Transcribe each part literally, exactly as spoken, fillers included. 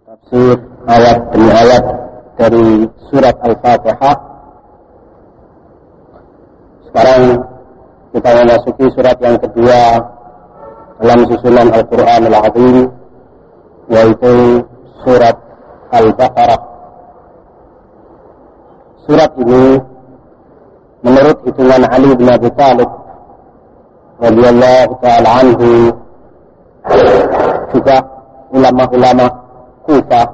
Tafsir ayat demi ayat dari surat Al-Fatihah. Sekarang kita memasuki surat yang kedua dalam susunan Al-Quran Al-Azim, yaitu surat Al-Baqarah. Surat ini menurut hitungan Ali bin Abi Thalib radhiyallahu ta'ala anhu, juga ulama-ulama Kufah,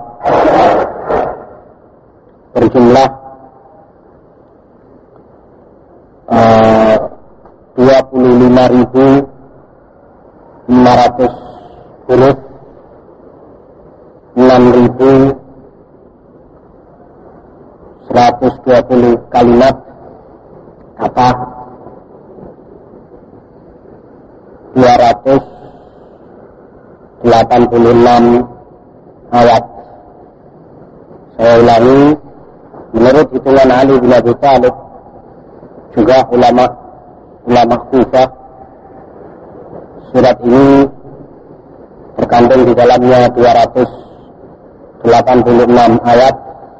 berjumlah uh, dua puluh lima ribu lima ratus huruf, enam ribu seratus dua puluh kalimat kata, dua ratus delapan puluh enam ayat. Saya ulangi, menurut hitungan Ali bin Abi Thalib, juga ulama ulama Kufah, surat ini terkandung di dalamnya dua ratus delapan puluh enam ayat,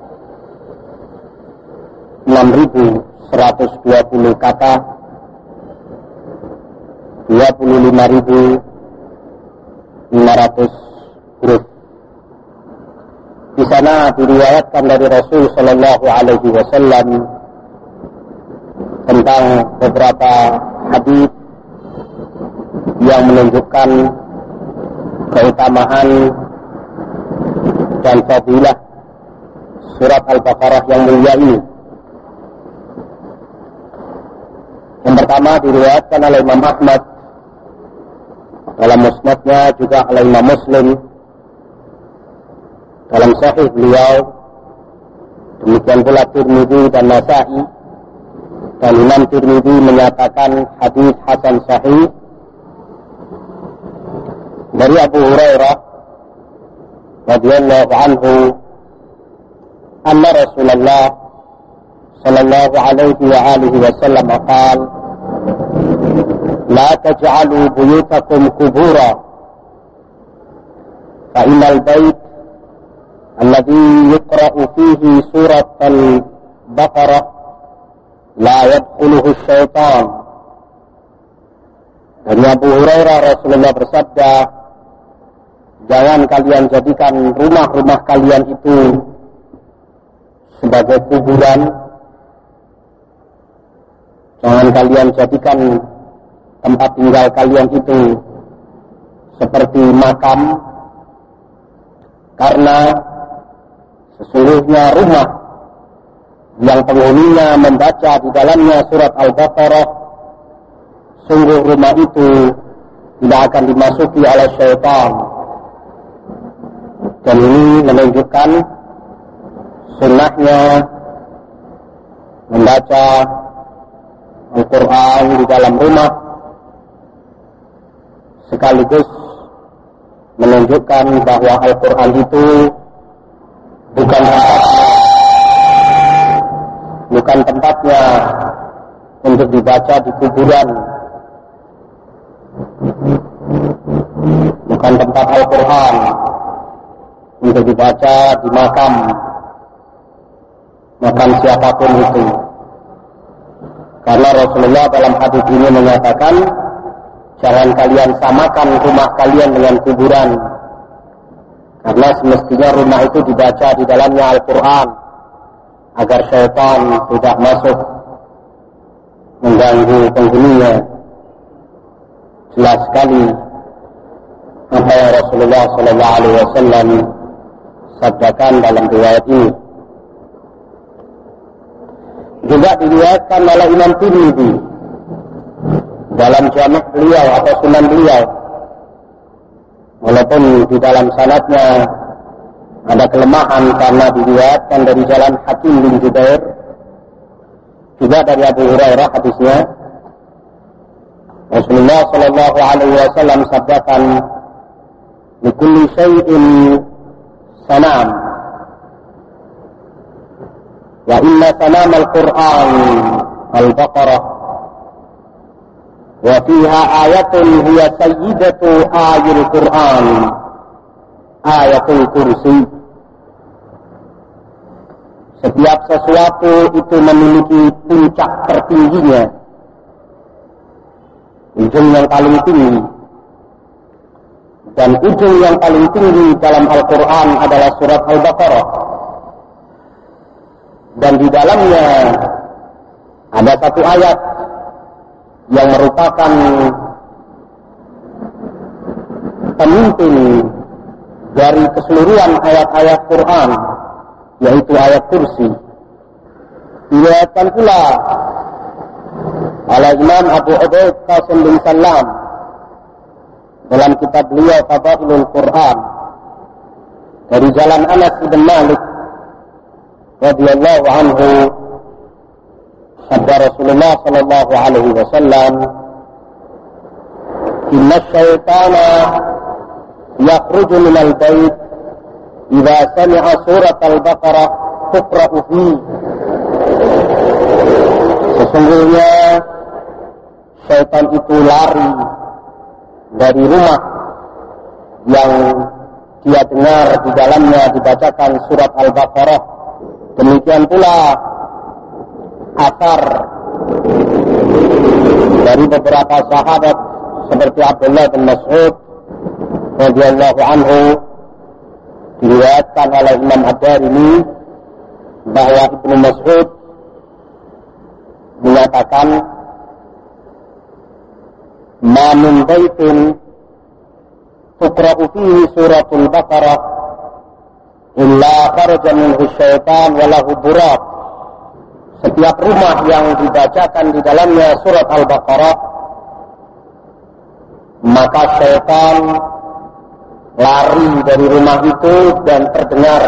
enam ribu seratus dua puluh kata, dua puluh lima ribu lima ratus huruf. Di sana diriwayatkan dari Rasul Shallallahu Alaihi Wasallam tentang beberapa hadis yang menunjukkan keutamaan dan fadilah surat Al-Baqarah yang mulia ini. Yang pertama diriwayatkan oleh Imam Ahmad dalam musnadnya, juga oleh Imam Muslim dalam sahih beliau, demikian pula Tirmidzi dan Nasa'i, dan Imam Tirmidzi menyatakan hadis hasan sahih dari Abu Hurairah radhiyallahu anhu, anna Rasulullah sallallahu alaihi wa alihi wasallam qala la taj'alu buyutakum qubura fa innal bait alladhi yuqra'u fihi surat al-Baqarah la yadkhuluhu syaitan. Dari Abu Hurairah, Rasulullah bersabda, jangan kalian jadikan rumah-rumah kalian itu sebagai kuburan, jangan kalian jadikan tempat tinggal kalian itu seperti makam, karena sesungguhnya rumah yang penghuninya membaca di dalamnya surat Al-Baqarah, sungguh rumah itu tidak akan dimasuki oleh syaitan. Dan ini menunjukkan sunnahnya membaca Al-Quran di dalam rumah, sekaligus menunjukkan bahwa Al-Quran itu bukan tempatnya, bukan tempatnya untuk dibaca di kuburan, bukan tempat Al-Quran untuk dibaca di makam, makam siapapun itu. Karena Rasulullah dalam hadis ini menyatakan, jangan kalian samakan rumah kalian dengan kuburan, karena semestinya rumah itu dibaca di dalamnya Al-Quran, agar syaitan tidak masuk mengganggu penghuninya. Jelas sekali apa yang Rasulullah Sallallahu Alaihi Wasallam sabdakan dalam riwayat ini. Juga diriwayatkan oleh Imam Tirmidzi dalam Jami' beliau atau Sunan beliau, walaupun di dalam sanadnya ada kelemahan karena diriwayatkan dari jalan Hakim bin Jubair, juga dari Abu Hurairah hadisnya. Rasulullah Sallallahu Alaihi Wasallam sabdakan, likulli syai'in sanam, wa inna sanam al-Quran al-Baqarah, wa fiha ayatun hiya sayyidatu ayil Quran, ayatul kursi. Setiap sesuatu itu memiliki puncak tertingginya, ujung yang paling tinggi. Dan ujung yang paling tinggi dalam Al-Quran adalah surat Al-Baqarah. Dan di dalamnya ada satu ayat yang merupakan pemimpin dari keseluruhan ayat-ayat Quran, yaitu ayat kursi. Diriwayatkan pula oleh Imam Abu Ubaid Qasim bin Salam dalam kitab beliau Fadailul Quran dari jalan Anas bin Malik radhiyallahu anhu, sabda Rasulullah sallallahu alaihi wasallam, "Inna syaitana yakhruju minal bait idza sami'a surat al-Baqarah tuqra'u fihi." Sesungguhnya syaitan itu lari dari rumah yang dia dengar di dalamnya dibacakan surat Al-Baqarah. Demikian pula asar dari beberapa sahabat seperti Abdullah bin Mas'ud radhiyallahu anhu, diriwayatkan oleh Imam Ad-Darimi bahwa Ibnu Mas'ud menyatakan, "Ma min baitin tuqra'u fihi suratul Baqarah illa kharaja minhu syaitan wa lahu buraq." Setiap rumah yang dibacakan di dalamnya surat Al-Baqarah, maka syaitan lari dari rumah itu dan terdengar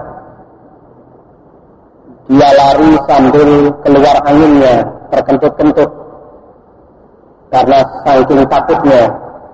dia lari sambil keluar anginnya, terkentut-kentut karena saking takutnya.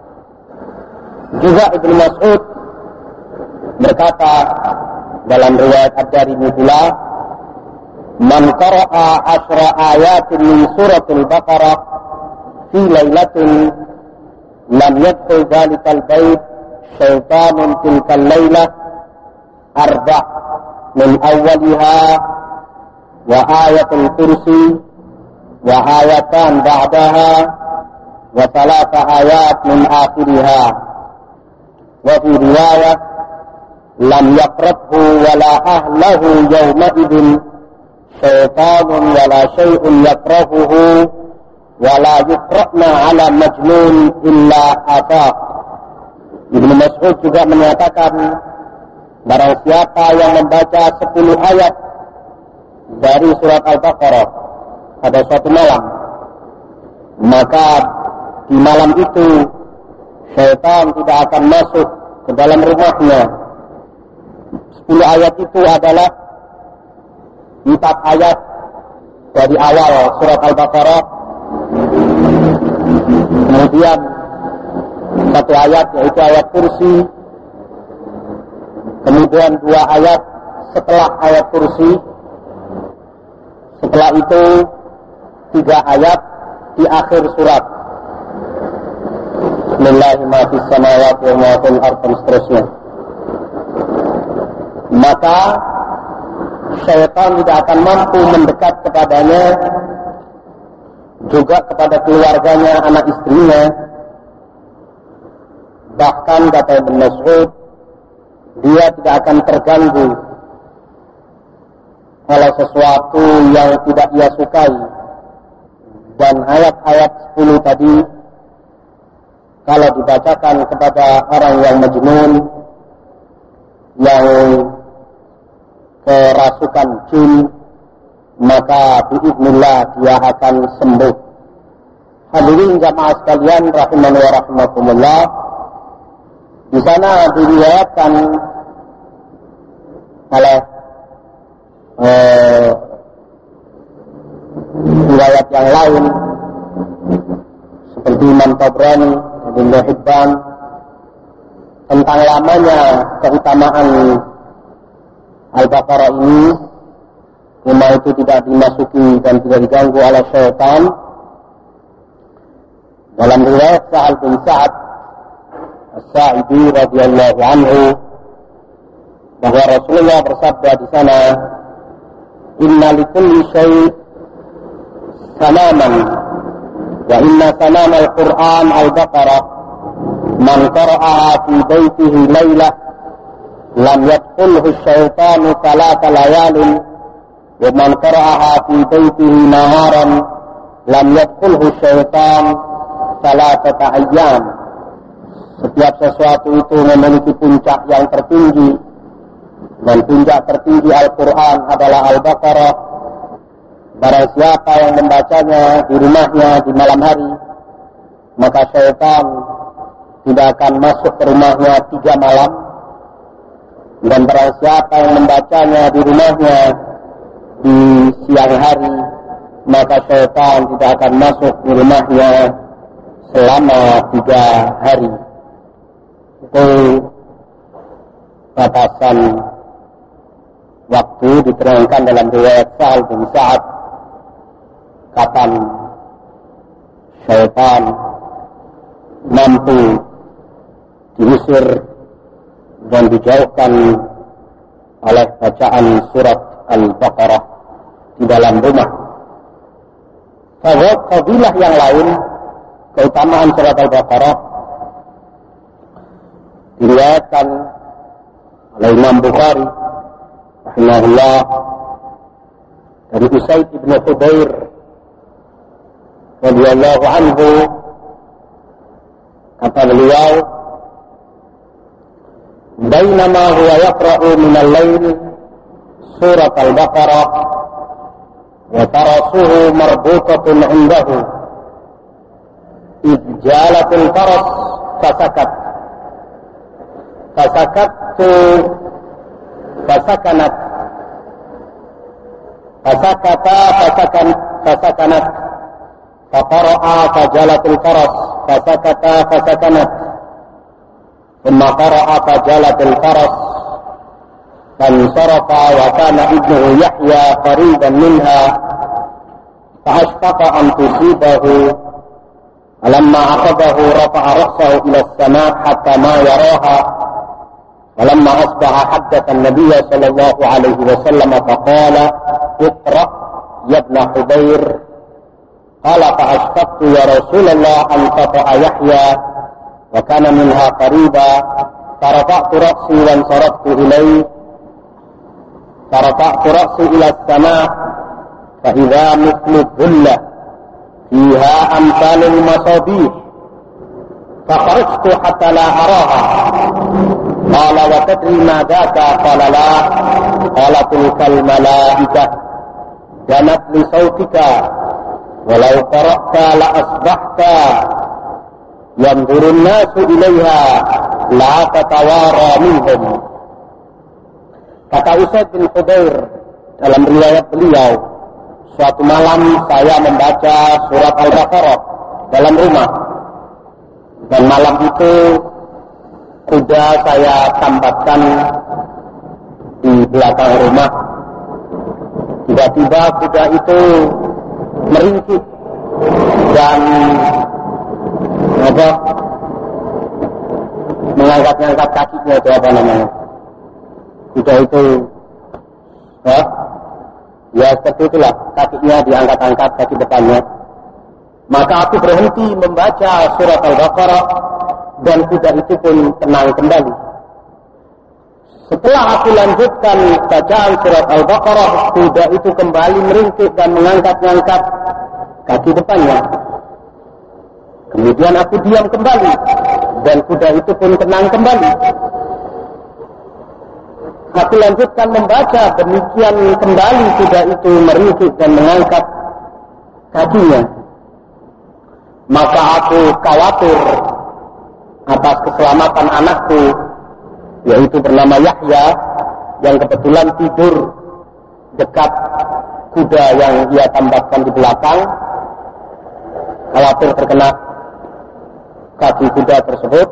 Juga Ibnu Mas'ud berkata dalam riwayat Ad-Darimi pula, "Man qara'a ashra ayatin min suratul Baqarah fi lailatin lam yadkhul dhalikal bait syaitanun tilkal lailah arba' min awwaliha wa ayatul kursi wa ayatan ba'daha wa thalatha ayat min akhiriha wa fi riwayah lam yaqrabhu wala ahlahu yawma idin syaitanun wala syai'un yakrahuhu wala yukra'na ala majnun illa ataq." Ibnu Mas'ud juga menyatakan, barang siapa yang membaca sepuluh ayat dari surat Al-Baqarah pada suatu malam, maka di malam itu syaitan tidak akan masuk ke dalam rumahnya. Sepuluh ayat itu adalah empat ayat dari awal surat Al-Baqarah, kemudian satu ayat yaitu ayat kursi, kemudian dua ayat setelah ayat kursi, setelah itu tiga ayat di akhir surat. Bismillahirrahmanirrahim wa fil ardh dan seterusnya. Maka syaitan tidak akan mampu mendekat kepadanya, juga kepada keluarganya, anak istrinya. Bahkan kata Ibn Mas'ud, dia tidak akan terganggu oleh sesuatu yang tidak ia sukai. Dan ayat-ayat sepuluh tadi, kalau dibacakan kepada orang yang majnun, yang kerasukan jin, maka biiznillah dia akan sembuh. Hadirin jamaah sekalian rahimani wa rahimakumullah, di sana diriwayatkan oleh eh, riwayat yang lain seperti Imam Tabrani, Ibnu Hibban, tentang lamanya keutamaan Al-Baqarah ini, rumah itu tidak dimasuki dan tidak diganggu oleh syaitan. Dalam riwayat Sa'al bin Sa'ad As-Sa'idi radhiyallahu anhu, bahwa Rasulullah bersabda di sana, inna likulli syai' sanaman wa inna sanam al-Qur'an al-Baqarah man qara'aha fi baitihi laylah lam yadkhulhu asy-syaitanu thalatha layalin wa man qara'aha fi baitihi naharan lam yadkhulhu syaitan thalathata ayyam. Setiap sesuatu itu memiliki puncak yang tertinggi, dan puncak tertinggi Al-Quran adalah Al-Baqarah. Barang siapa yang membacanya di rumahnya di malam hari, maka syaitan tidak akan masuk ke rumahnya tiga malam. Dan barang siapa yang membacanya di rumahnya di siang hari, maka syaitan tidak akan masuk di rumahnya selama tiga hari. Itu batasan waktu diterangkan dalam riwayat Sa'al bin Sa'ad kapan syaitan mampu diusir dan dijauhkan oleh bacaan surat Al-Baqarah di dalam rumah. Fadilah yang lain, keutamaan surat Al-Baqarah diriwayatkan oleh Imam Bukhari rahimahullah dari Usaid ibn Khudair radhiyallahu anhu, kata beliau, bainama huwa yaqra'u min al-lail surat al-Baqarah wa tarasuhu marbutatun 'indahu id jalatul faras fasakat fasakattu fasakanat fasakata fasakan fasakanat faqara'a fajalatul faras fasakata fasakanat thumma qara'a fajalatul faras fansarafa wa kana ibnuhu Yahya qariban minha fa'ashfaqa an tusibahu falamma akhadahu rafa'a ra'sahu ila as-sama' hatta ma yaraha falamma asbaha haddatha an-nabiy sallallahu alaihi wasallam faqala iqra ya ibn Hudair qala fa'ashfaqtu ya Rasulullah an qata'a Yahya wa kana minha qariba farafa'tu ra'si wa ansaraftu ilayhi farafa'tu ra'si ila as-sama' fa idza mithlu dhulla fiha amsalul masabih fa kharajtu hatta la araha qala wa tadri ma dhaka qala la qala tilkal malaikah janat li sautika walau qara'ta la asbahta yanzurun nasu ilaiha la tatawara minhum. Kata Usaid bin Khudair dalam riwayat beliau, suatu malam saya membaca surat Al-Baqarah dalam rumah, dan malam itu kuda saya tambatkan di belakang rumah. Tiba-tiba kuda itu meringkik dan apa, mengangkat-angkat kakinya, itu apa namanya, kuda itu ya, ya seperti itulah, kakinya diangkat-angkat, kaki depannya. Maka aku berhenti membaca surat Al-Baqarah dan kuda itu pun tenang kembali. Setelah aku lanjutkan bacaan surat Al-Baqarah, kuda itu kembali meringkik dan mengangkat-angkat kaki depannya. Kemudian aku diam kembali dan kuda itu pun tenang kembali. Aku lanjutkan membaca, demikian kembali kuda itu meringkik dan mengangkat kakinya. Maka aku khawatir atas keselamatan anakku, yaitu bernama Yahya, yang kebetulan tidur dekat kuda yang ia tambatkan di belakang. Khawatir terkena kaki kuda tersebut.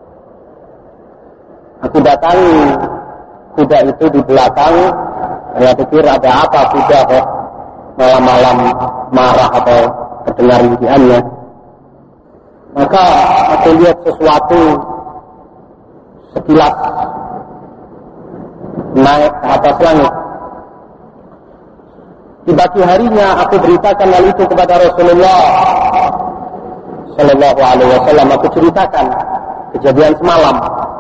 Aku datangi kuda itu di belakang. Saya pikir ada apa kuda kok malam-malam marah atau terdengar rintiannya. Maka aku lihat sesuatu sekilas naik ke atas langit. Di pagi harinya aku beritakan hal itu kepada Rasulullah Sallallahu Alaihi Wasallam. Aku ceritakan kejadian semalam.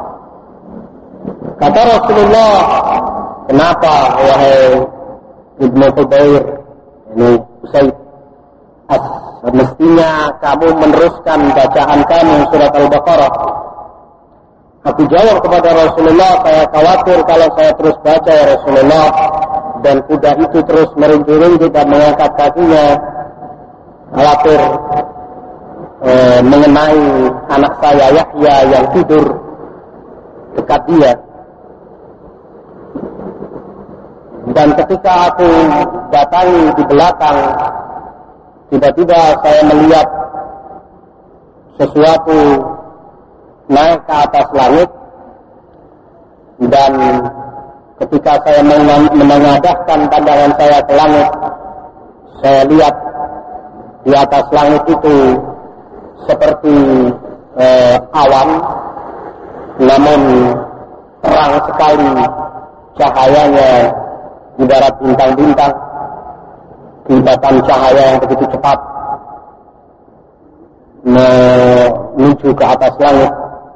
Kata Rasulullah, kenapa wahai Ibnu Hubair, ini Usaid, mestinya kamu meneruskan bacaan kamu surat Al-Baqarah. Aku jawab kepada Rasulullah, saya khawatir kalau saya terus baca ya Rasulullah, dan kuda itu terus merinci-rinci dan mengangkat kakinya, khawatir e, mengenai anak saya Yahya yang tidur dekat dia. Dan ketika aku datangi di belakang, tiba-tiba saya melihat sesuatu naik ke atas langit, dan ketika saya menengadahkan pandangan saya ke langit, saya lihat di atas langit itu seperti eh, awan, namun terang sekali cahayanya, ibarat bintang-bintang, kilatan cahaya yang begitu cepat menuju ke atas langit.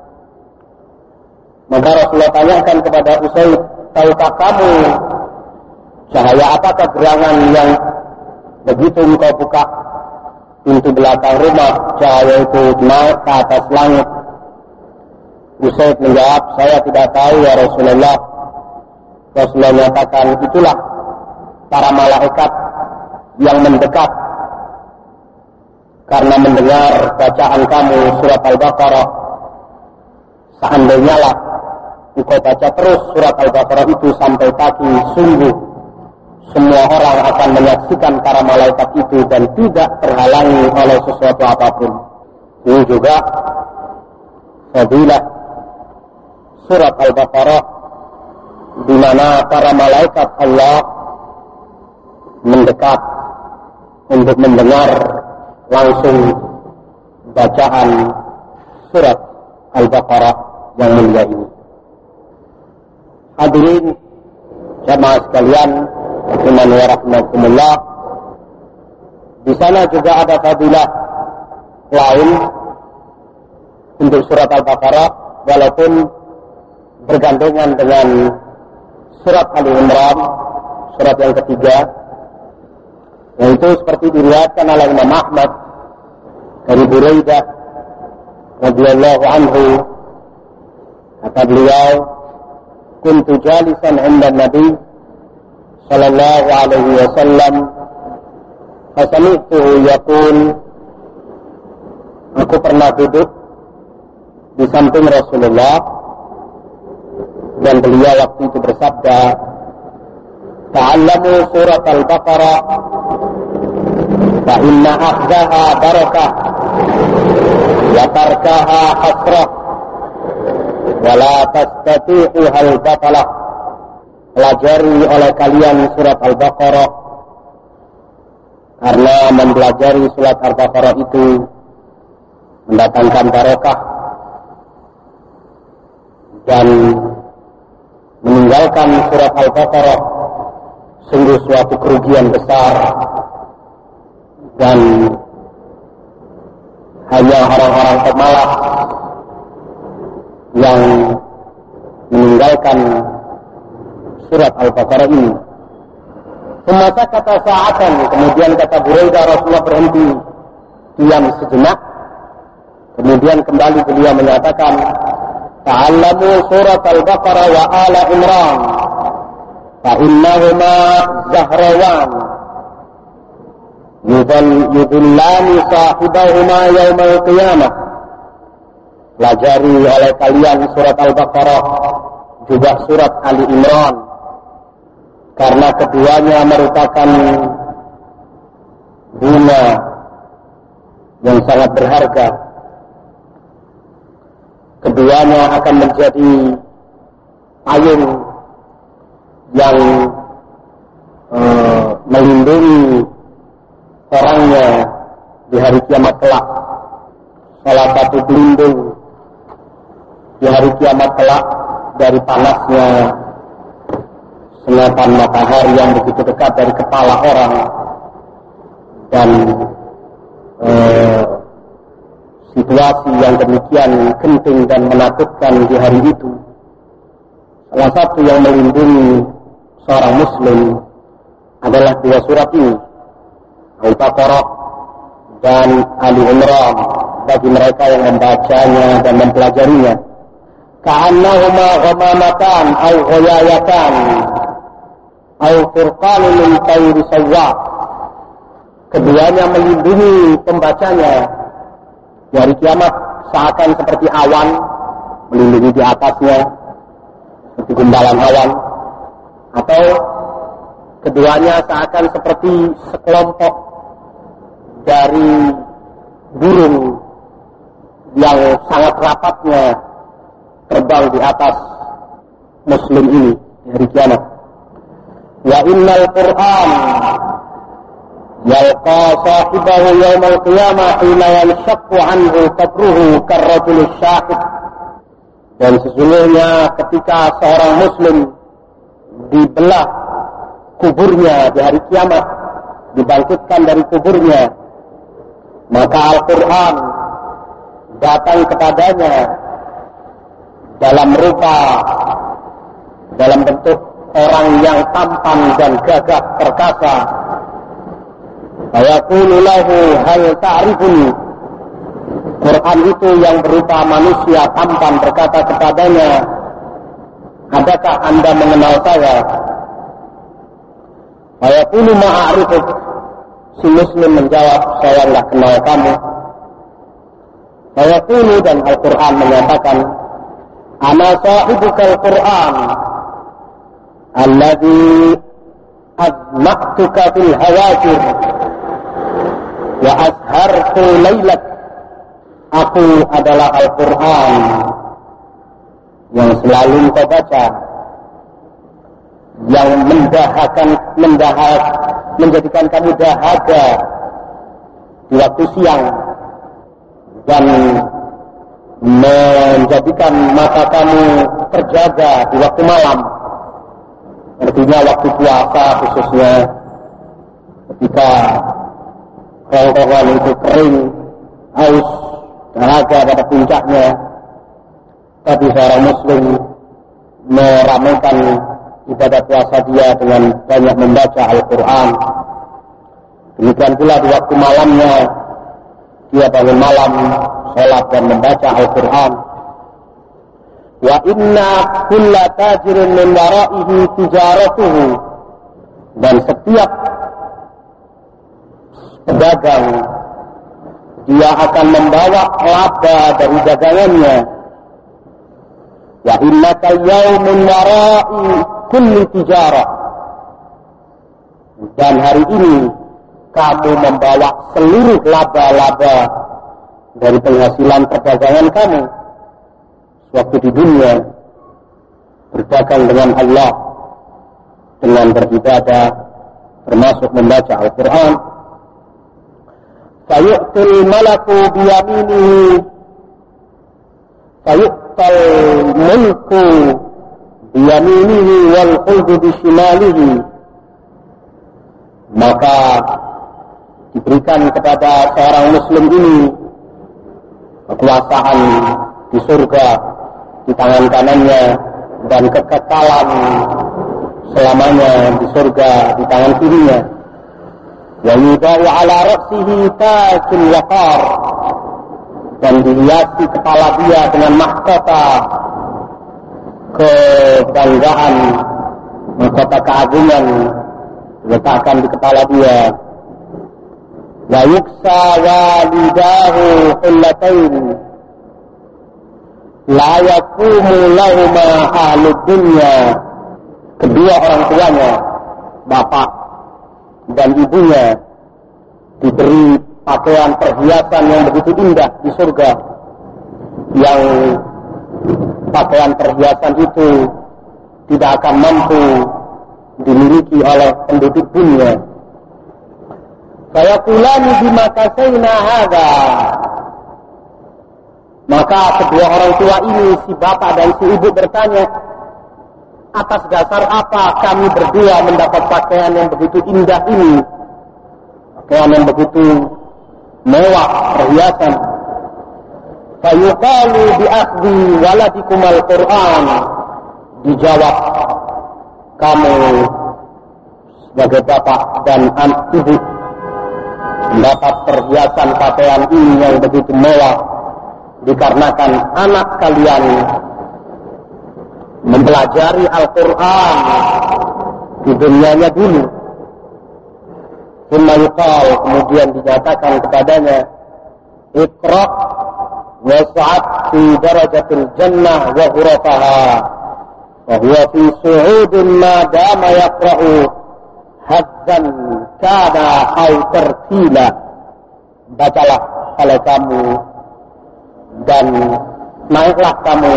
Maka Rasulullah tanyakan kepada Usaid, tahukah kamu cahaya apakah gerangan yang begitu engkau buka pintu belakang rumah, cahaya itu naik ke atas langit? Usaid menjawab, saya tidak tahu ya Rasulullah. Rasulullah menyatakan, itulah para malaikat yang mendekat karena mendengar bacaan kamu surat Al-Baqarah. Seandainya lah engkau baca terus surat Al-Baqarah itu sampai pagi, sungguh semua orang akan menyaksikan para malaikat itu dan tidak terhalangi oleh sesuatu apapun. Ini juga fadilah surat Al-Baqarah, di mana para malaikat Allah mendekat untuk mendengar langsung bacaan surat Al-Baqarah yang mulia ini. Hadirin jamaah sekalian, rahiman wa rahimakumullah, di sana juga ada fadilah lain untuk surat Al-Baqarah, walaupun bergandengan dengan surat Ali Imran, surat yang ketiga, yaitu seperti diriwayatkan oleh Imam Ahmad dari Buraidah radhiyallahu anhu, kata beliau, kuntu jalisan 'inda Nabi sallallahu alaihi wasallam fasami'tuhu yaqul, aku pernah duduk di samping Rasulullah dan beliau waktu itu bersabda, ta'allamu surat Al-Baqarah fa inna akhdaha barakah wa tarkaha hasrah wa la tastati'uha al-batalah. Pelajari oleh kalian surat Al-Baqarah, karena mempelajari surat Al-Baqarah itu mendatangkan barakah, dan meninggalkan surat Al-Baqarah sungguh suatu kerugian besar, dan hanya orang-orang pemalas yang meninggalkan surat Al-Baqarah ini. Semasa kata saatan, kemudian kata Buraidah, Rasulullah berhenti diam sejenak, kemudian kembali beliau menyatakan, ta'allamu surat Al-Baqarah wa ala Imran fa innahuma zahrawan yudillani sahibahuma yawmal qiyamah. Pelajari oleh kalian surat Al-Baqarah juga surat Ali Imran, karena keduanya merupakan bunga yang sangat berharga. Keduanya akan menjadi payung yang uh, melindungi orangnya di hari kiamat kelak. Salah satu pelindung di hari kiamat kelak dari panasnya sengatan matahari yang begitu dekat dari kepala orang, dan eh, situasi yang demikian genting dan menakutkan di hari itu. Salah satu yang melindungi seorang muslim adalah dua surat ini, Al-Baqarah dan Ali Imran, bagi mereka yang membacanya dan mempelajarinya. Ka'annahuma ghamamatan aw ghayayatan aw furqanun min tayri sawwa. Keduanya melindungi pembacanya di hari kiamat seakan seperti awan melindungi di atasnya, seperti gumbalan awan, atau keduanya seakan seperti sekelompok dari burung yang sangat rapatnya terbang di atas muslim ini di hari kiamat. Wa innal Qur'an yalqa sahibahu yawmal qiyamah hina yanshaqqu anhu qabruhu karrajul syahid. Dan sesungguhnya ketika seorang muslim dibelah kuburnya di hari kiamat, dibangkitkan dari kuburnya, maka Al-Quran datang kepadanya dalam rupa, dalam bentuk orang yang tampan dan gagah perkasa. Fayaqulu lahu hal ta'rifuni. Quran itu yang berupa manusia tampan berkata kepadanya, adakah anda mengenal saya? Fayaqulu ma'arifuk. Si muslim menjawab, saya tidak kenal kamu. Fayaqulu, dan Al-Quran menyatakan, ana sahibukal Quran alladhi azma'tuka fil hawajir wa azhartu laylak. Aku adalah Al-Quran yang selalu kau baca, yang mendahakan, mendahak, menjadikan kamu dahaga di waktu siang, dan menjadikan mata kamu terjaga di waktu malam. Artinya waktu puasa khususnya, ketika kerongkongan itu kering, haus, dahaga pada puncaknya, tapi seorang muslim meramaikan ibadah puasa dia dengan banyak membaca Al-Quran. Demikian pula di waktu malamnya, dia bangun malam, sholat dan membaca Al-Quran. Wa inna kulla tajirin min waraihi tijaratuhu. Dan setiap pedagang, dia akan membawa laba dari dagangannya. Wa innaka yaumun warai kulli tijarah. Dan hari ini kamu membawa seluruh laba-laba dari penghasilan perdagangan kamu waktu di dunia, berdagang dengan Allah, dengan beribadah, termasuk membaca Al-Quran. Fayu'til malaku biyaminihi fayu'tal mulku biyaminihi wal khuldu bishimalihi. Maka diberikan kepada seorang muslim ini kekuasaan di surga di tangan kanannya, dan kekekalan selamanya di surga di tangan kirinya. Wa yudau ala ra'sihi tajul waqar. Dan dihiasi kepala dia dengan mahkota kebanggaan, mahkota keagungan diletakkan di kepala dia. Wa yuksa walidahu hullatain la yakumu lahuma ahlud dunya. Kedua orang tuanya, bapak dan ibunya, diberi pakaian perhiasan yang begitu indah di surga, yang pakaian perhiasan itu tidak akan mampu dimiliki oleh penduduk dunia. Fayaqulani bima kasayna hadza. Maka kedua orang tua ini, si bapak dan si ibu, bertanya, atas dasar apa kami berdua mendapat pakaian yang begitu indah ini, pakaian yang begitu mewah, perhiasan. Fayuqalu bi'akhdhi waladikumal Qur'an. Dijawab, kamu sebagai bapak dan anak ibu mendapat perhiasan pakaian ini yang begitu mewah dikarenakan anak kalian mempelajari Al-Quran di dunianya dulu. Thumma yuqal, kemudian dinyatakan kepadanya, Iqra' was'ad fi darajatil jannah wa ghurafaha wa huwa fi su'udin ma dama yaqra'u hadzan kana aw tartila. Bacalah oleh kamu dan naiklah kamu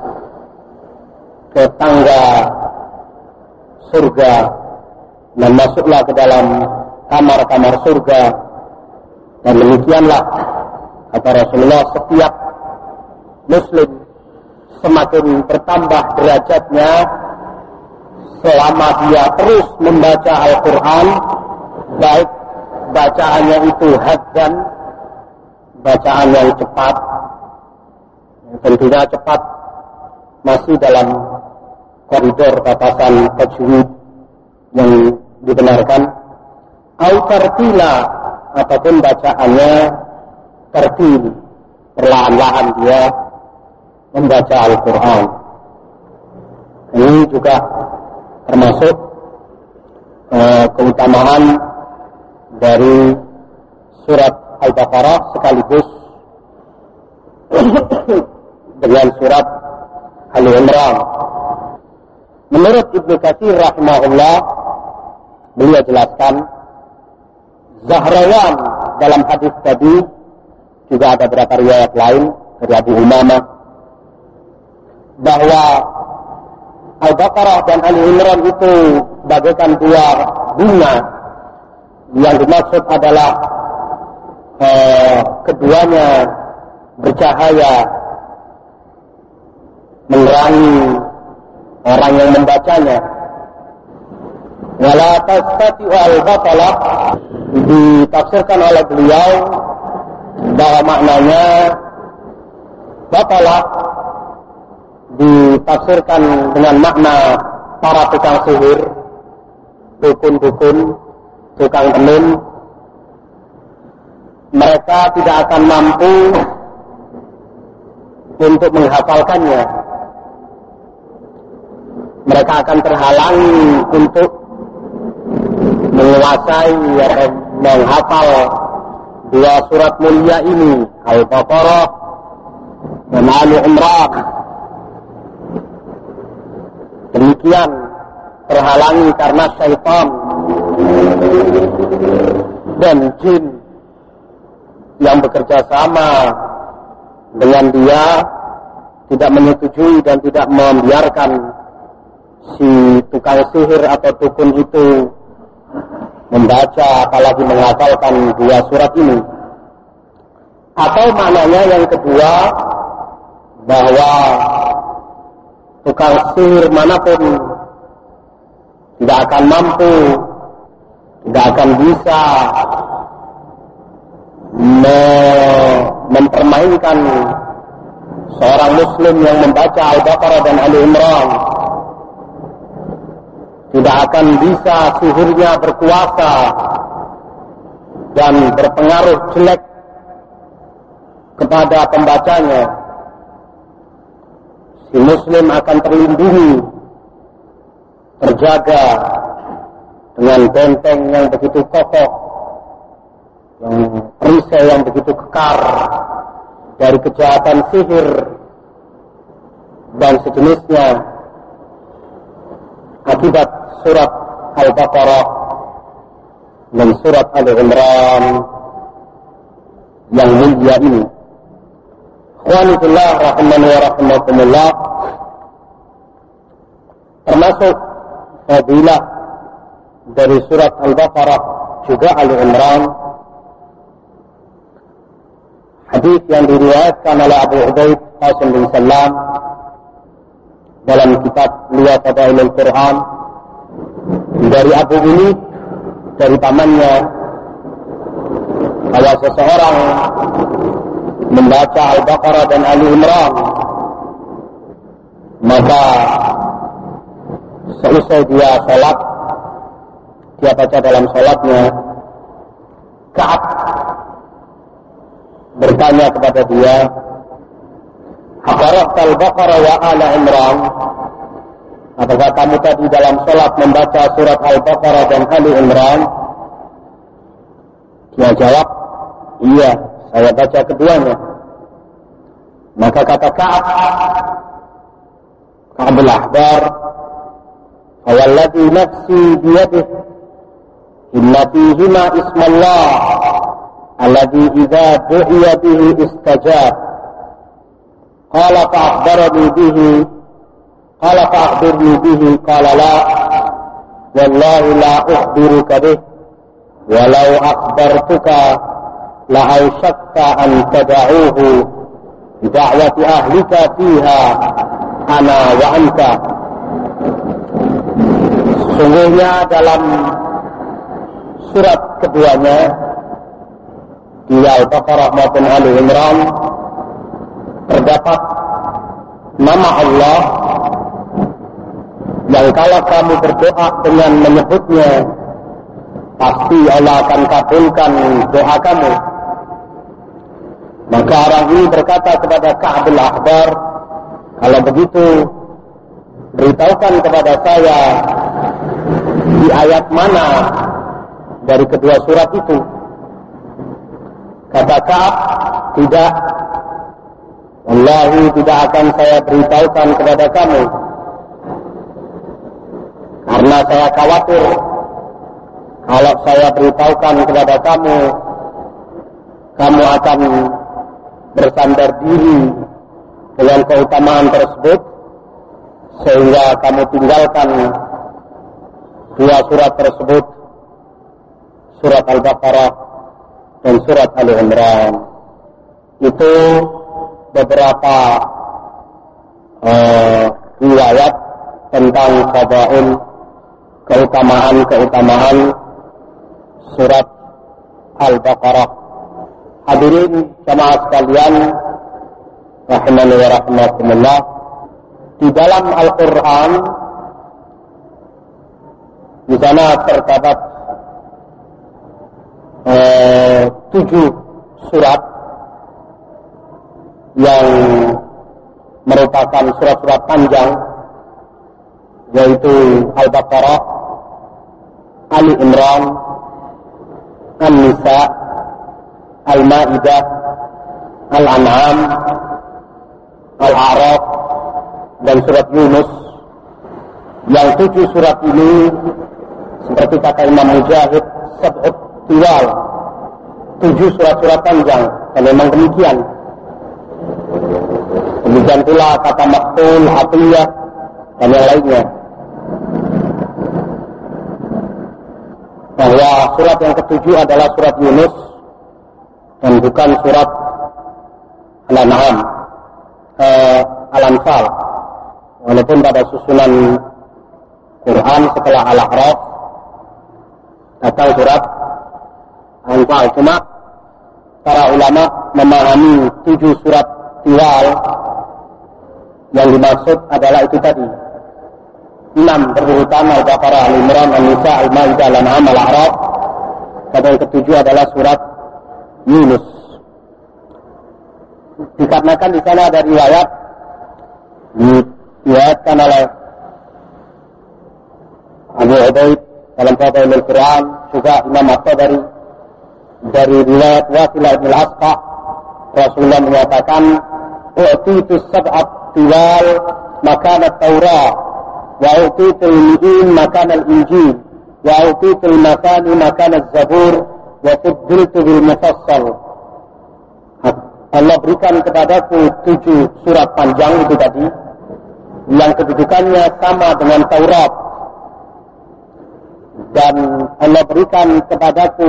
ke tangga surga dan masuklah ke dalam kamar-kamar surga. Dan demikianlah kata Rasulullah, setiap muslim semakin bertambah derajatnya selama dia terus membaca Al-Quran, baik bacaannya itu hadzan, bacaan yang cepat, tentunya cepat masih dalam koridor batasan tajwid yang dibenarkan, au tartila, ataupun bacaannya tertil, perlahan-lahan dia membaca Al-Quran. Ini juga termasuk uh, keutamaan dari surat Al-Baqarah sekaligus dengan surat Ali Imran. Menurut Ibnu Katsir rahimahullah, beliau jelaskan, Zahrawan dalam hadis tadi, juga ada beberapa riwayat lain dari Abu Umamah, bahwa Al-Baqarah dan Ali Imran itu bagaikan dua bunga. Yang dimaksud adalah eh, keduanya bercahaya, menerangi orang yang membacanya. Wala tastati'u al-batala, ditafsirkan oleh beliau bahwa maknanya batala ditafsirkan dengan makna para tukang sihir, dukun-dukun, tukang tenun. Mereka tidak akan mampu untuk menghafalkannya. Mereka akan terhalangi untuk menguasai atau menghafal dua surat mulia ini, Al-Baqarah dan Ali Imran. Demikian terhalangi karena syaitan dan jin yang bekerja sama dengan dia tidak menyetujui dan tidak membiarkan si tukang sihir atau dukun itu membaca apalagi menghafalkan dua surat ini. Atau maknanya yang kedua, bahwa tukang sihir manapun tidak akan mampu, tidak akan bisa me- mempermainkan seorang muslim yang membaca Al-Baqarah dan Ali Imran. Tidak akan bisa sihirnya berkuasa dan berpengaruh jelek kepada pembacanya. Si muslim akan terlindungi, terjaga dengan benteng yang begitu kokoh, yang perisai yang begitu kekar dari kejahatan sihir dan sejenisnya, akibat surat Al-Baqarah dan surat Ali Imran yang mulia ini. Ikhwanillah rahimani wa rahimakumullah, termasuk fadilah dari surat Al-Baqarah juga Ali Imran, hadis yang diriwayatkan oleh Abu Ubaid Qasim bin Salam dalam kitab Liya Fadailul Quran dari Abu Unid, dari pamannya, bahwa seseorang membaca Al-Baqarah dan Ali Imran, maka selesai dia sholat, dia baca dalam sholatnya, Ka'ab bertanya kepada dia, Aqra'ta Al-Baqarah wa Ala Imran? Apakah kamu tadi dalam sholat membaca surat Al-Baqarah dan Ali Imran? Dia jawab, iya, saya baca keduanya. Maka kata Ka'ab, Ka'abul Ahbar, Fawalladhi nafsi biyadih, inna fihima ismallah, alladhi idha du'iya bihi istajab. Qala fa'akhbarani bihi, Qala fa'akhbirni bihi, Qala la, Wallahi la ukhbiruka bih, Walau akhbartuka, la'aushakta an tada'uhu, Bida'wati ahlika fiha, Ana wa anta. Sungguhnya dalam surat keduanya, di Al-Baqarah maupun Ali Imran, terdapat nama Allah yang kalau kamu berdoa dengan menyebutnya, pasti Allah akan kabulkan doa kamu. Maka orang ini berkata kepada Ka'abul Ahbar, kalau begitu beritahukan kepada saya di ayat mana dari kedua surat itu. Kata Ka'ab, tidak, wallahi tidak akan saya beritahukan kepada kamu, karena saya khawatir kalau saya beritahukan kepada kamu, kamu akan bersandar diri dengan keutamaan tersebut, sehingga kamu tinggalkan dua surat tersebut, surat Al-Baqarah dan surat Ali Imran. Itu beberapa uh, riwayat tentang fadail, keutamaan-keutamaan surat Al-Baqarah. Hadirin jamaah sekalian, rahimani wa rahimakumullah, di dalam Al-Quran di sana terdapat eh, tujuh surat yang merupakan surat-surat panjang, yaitu Al-Baqarah, Ali Imran, An-Nisa, Al-Ma'idah, Al-An'am, Al-A'raf, dan surat Yunus. Yang tujuh surat ini, seperti kata Imam Mujahid, sab'ut tiwal, tujuh surat-surat panjang, dan memang demikian. Demikian pula kata Maqtul, Atiyah, dan yang lainnya. Bahwa surat yang ketujuh adalah surat Yunus, dan bukan surat Al-An'am, eh, Al-Anfal. Walaupun pada susunan Quran setelah Al-A'raf datang surat Al-Anfal. Cuma para ulama memahami tujuh surat tiwal yang dimaksud adalah itu tadi. Enam berurutan, Al-Baqarah, Al-Imran, An-Nisa, Al-Ma'idah, Al-An'am, Al-A'raf. Dan yang ketujuh adalah surat Yunus. Dikarenakan di sana ada riwayat diriwayatkan oleh Abu Ubaid dalam Fadailul Quran, juga Imam At-Tabari dari riwayat Wasilah bin Al-Asqa, Rasulullah menyatakan, "U'titu sab'at tiwal makan at-Taurah, wa u'titu al-Mi'in makan al-Injil, wa u'titu al-Masani makan az-Zabur, wa fuddiltu bil Mufassal." Allah berikan kepadaku tujuh surat panjang itu tadi, yang kedudukannya sama dengan Taurat, dan Allah berikan kepadaku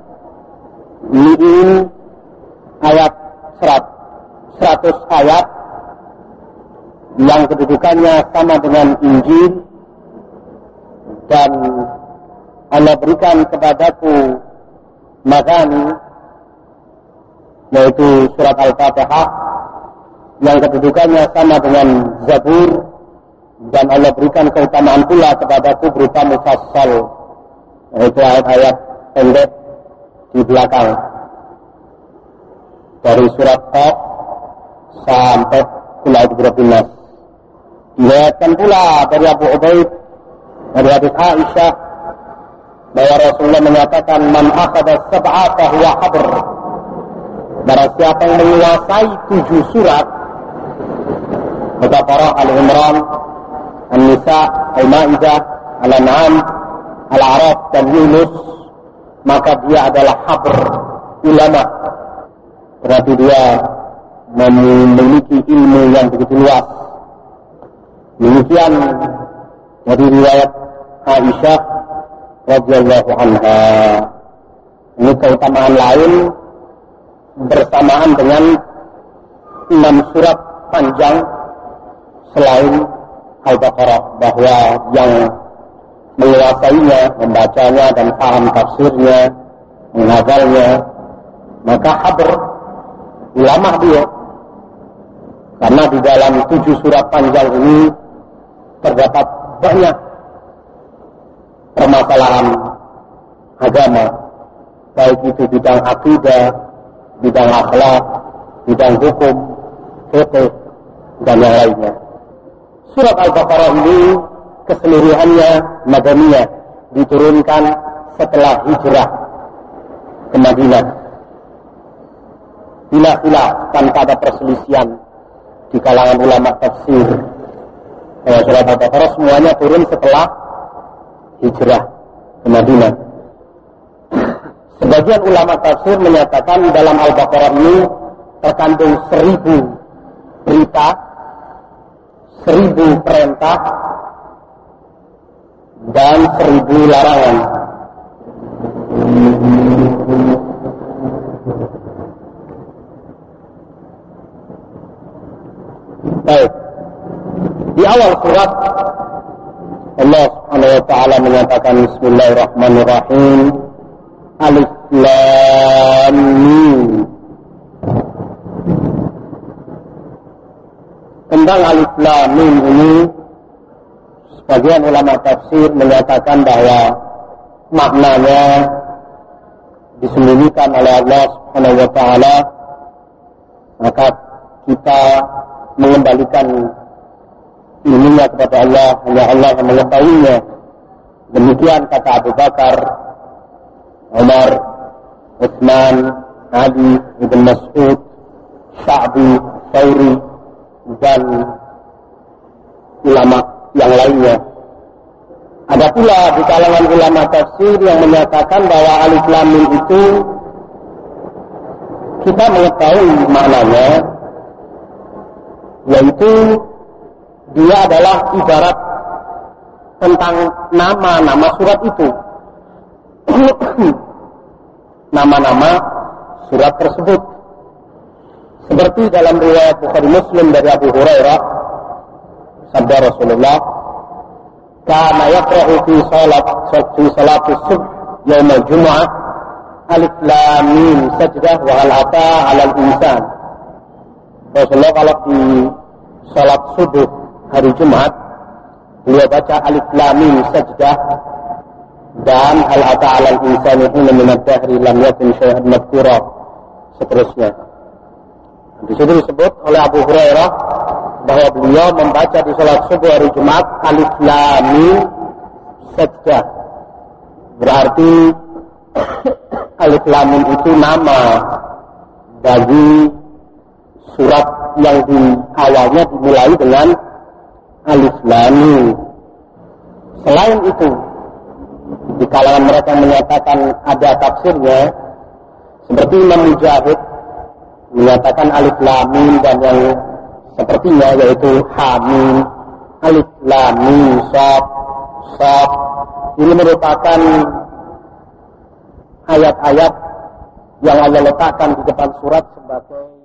Mi'in ayat seratus ayat, yang kedudukannya sama dengan Injil, dan Allah berikan kepadaku Mazani, yaitu surat Al-Fatihah, yang kedudukannya sama dengan Zabur, dan Allah berikan keutamaan pula kepadaku berupa mufassal, yaitu ayat-ayat pendek di belakang dari surat Qaf sampai Qul a'udzu birabbin nas. Diriwayatkan pula dari Abu Ubaid dari hadis Aisyah bahwa Rasulullah menyatakan, man akhadha sab'a fa huwa habr. Barang siapa yang menguasai tujuh surat, Al-Baqarah, Al-Imran, An-Nisa, Al-Maidah, Al-An'am, Al-A'raf dan Yunus, maka dia adalah habr, ulama. Berarti dia memiliki ilmu yang begitu luas. Demikian dari riwayat Aisyah radhiyallahu anha. Ini keutamaan lain bersamaan dengan enam surat panjang selain Al-Baqarah, bahwa yang menguasainya, membacanya dan paham tafsirnya, menghafalnya, maka habr, ulama dia. Karena di dalam tujuh surat panjang ini terdapat banyak permasalahan agama, baik itu bidang akidah, bidang akhlak, bidang hukum, fikih, dan yang lainnya. Surat Al-Baqarah ini keseluruhannya Madaniyah, diturunkan setelah hijrah ke Madinah. Bila-bila tanpa ada perselisihan di kalangan ulama tafsir, eh, surat Al-Baqarah semuanya turun setelah hijrah ke Madinah. Sebagian ulama tafsir menyatakan dalam Al-Baqarah ini terkandung seribu berita, seribu perintah, dan seribu larangan. Baik. Di awal surat Allah Subhanahu wa taala menyatakan bismillahirrahmanirrahim, Alif Lam Mim. Tentang Alif Lam Mim ini, sebagian ulama tafsir menyatakan bahwa maknanya disembunyikan oleh Allah Subhanahu wa taala, maka kita mengembalikan ilmunya kepada Allah, hanya Allah yang mengetahuinya. Demikian kata Abu Bakar, Umar, Utsman, Ali, Ibn Mas'ud, Sya'bi, Thawri, dan ulama yang lainnya. Ada pula di kalangan ulama tafsir yang menyatakan bahwa Alif Lam Mim itu kita mengetahui maknanya, yaitu dia adalah ibarat tentang nama-nama surat itu. Nama-nama surat tersebut. Seperti dalam riwayat Bukhari Muslim dari Abu Hurairah, sabda Rasulullah, kana yaqra'u fi salat fi salati subh yaum al-jum'ah Alif Lam Mim sajdah wa hal ata 'alal insan. Rasulullah kalau di salat subuh hari Jumat, beliau baca Alif Lam Mim sajdah dan hal ata 'alal insani hina min ad-dahri lam yakun syai'an madhkura, seterusnya. Di situ disebut oleh Abu Hurairah bahwa beliau membaca di salat subuh hari Jumat Alif Lam Mim sajdah. Berarti Alif Lam Mim itu nama bagi surat yang di awalnya dimulai dengan Alif Lam Mim. Selain itu, di kalangan mereka yang menyatakan ada tafsirnya, seperti Imam Mujahid menyatakan Alif Lam Mim dan yang sepertinya, yaitu Hamim, Alif Lam Mim Shad, Shad. Ini merupakan ayat-ayat yang Allah letakkan di depan surat sebagai